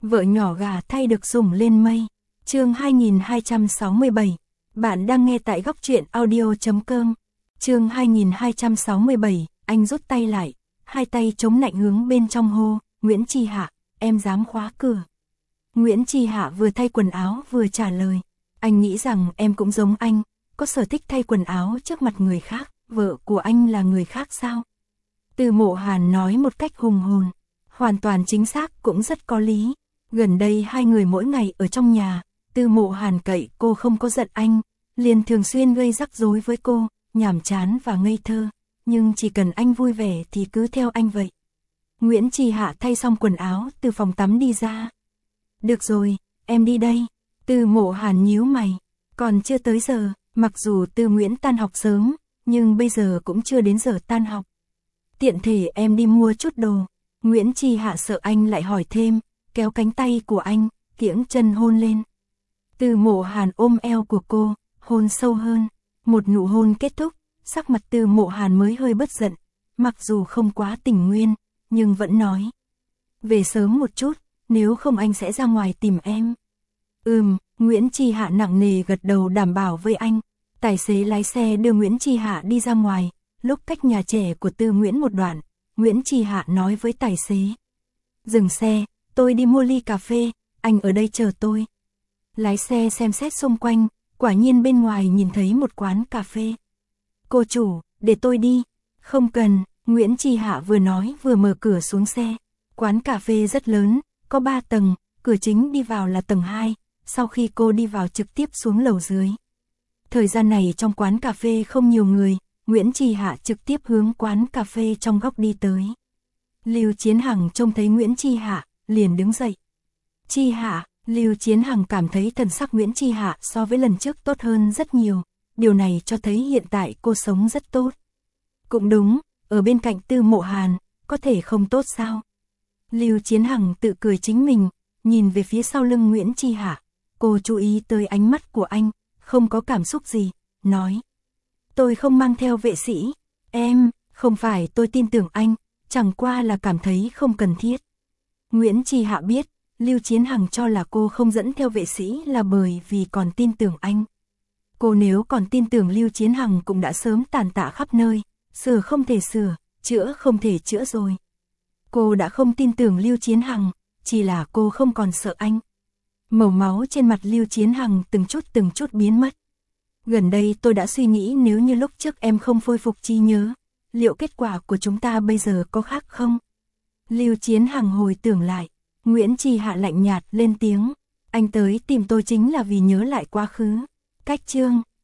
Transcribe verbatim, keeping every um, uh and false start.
Vợ nhỏ gà thay được dùng lên mây. Chương hai nghìn hai trăm sáu mươi bảy. Bạn đang nghe tại góc truyện audio chấm com. Chương hai nghìn hai trăm sáu mươi bảy, anh rút tay lại, hai tay chống lạnh hướng bên trong hô, Nguyễn Chi Hạ, em dám khóa cửa. Nguyễn Chi Hạ vừa thay quần áo vừa trả lời, anh nghĩ rằng em cũng giống anh, có sở thích thay quần áo trước mặt người khác, vợ của anh là người khác sao? Từ Mộ Hàn nói một cách hùng hồn, hoàn toàn chính xác cũng rất có lý. Gần đây hai người mỗi ngày ở trong nhà, Từ Mộ Hàn cậy cô không có giận anh, liền thường xuyên gây rắc rối với cô, nhàm chán và ngây thơ, nhưng chỉ cần anh vui vẻ thì cứ theo anh vậy. Nguyễn Chi Hạ thay xong quần áo từ phòng tắm đi ra. Được rồi, em đi đây. Từ Mộ Hàn nhíu mày, còn chưa tới giờ, mặc dù Từ Nguyễn tan học sớm, nhưng bây giờ cũng chưa đến giờ tan học. Tiện thể em đi mua chút đồ. Nguyễn Chi Hạ sợ anh lại hỏi thêm, kéo cánh tay của anh, kiễng chân hôn lên. Từ Mộ Hàn ôm eo của cô, hôn sâu hơn. Một nụ hôn kết thúc, sắc mặt Từ Mộ Hàn mới hơi bất giận, mặc dù không quá tình nguyên, nhưng vẫn nói. Về sớm một chút, nếu không anh sẽ ra ngoài tìm em. Ừm, Nguyễn Chi Hạ nặng nề gật đầu đảm bảo với anh. Tài xế lái xe đưa Nguyễn Chi Hạ đi ra ngoài, lúc cách nhà trẻ của Tư Nguyễn một đoạn, Nguyễn Chi Hạ nói với tài xế. Dừng xe, tôi đi mua ly cà phê, anh ở đây chờ tôi. Lái xe xem xét xung quanh, quả nhiên bên ngoài nhìn thấy một quán cà phê. Cô chủ, để tôi đi. Không cần, Nguyễn Chi Hạ vừa nói vừa mở cửa xuống xe. Quán cà phê rất lớn, có ba tầng, cửa chính đi vào là tầng hai, sau khi cô đi vào trực tiếp xuống lầu dưới. Thời gian này trong quán cà phê không nhiều người, Nguyễn Chi Hạ trực tiếp hướng quán cà phê trong góc đi tới. Lưu Chiến Hằng trông thấy Nguyễn Chi Hạ, liền đứng dậy. Chi Hạ, Lưu Chiến Hằng cảm thấy thần sắc Nguyễn Chi Hạ so với lần trước tốt hơn rất nhiều, điều này cho thấy hiện tại cô sống rất tốt. Cũng đúng, ở bên cạnh Tư Mộ Hàn, có thể không tốt sao? Lưu Chiến Hằng tự cười chính mình, nhìn về phía sau lưng Nguyễn Chi Hạ, cô chú ý tới ánh mắt của anh, không có cảm xúc gì, nói. Tôi không mang theo vệ sĩ, em, không phải tôi tin tưởng anh, chẳng qua là cảm thấy không cần thiết. Nguyễn Chi Hạ biết, Lưu Chiến Hằng cho là cô không dẫn theo vệ sĩ là bởi vì còn tin tưởng anh. Cô nếu còn tin tưởng Lưu Chiến Hằng cũng đã sớm tàn tạ khắp nơi, sửa không thể sửa, chữa không thể chữa rồi. Cô đã không tin tưởng Lưu Chiến Hằng, chỉ là cô không còn sợ anh. Màu máu trên mặt Lưu Chiến Hằng từng chút từng chút biến mất. Gần đây tôi đã suy nghĩ nếu như lúc trước em không khôi phục trí nhớ, liệu kết quả của chúng ta bây giờ có khác không? Lưu Chiến Hằng hồi tưởng lại, Nguyễn Chi Hạ lạnh nhạt lên tiếng, anh tới tìm tôi chính là vì nhớ lại quá khứ. Cách chương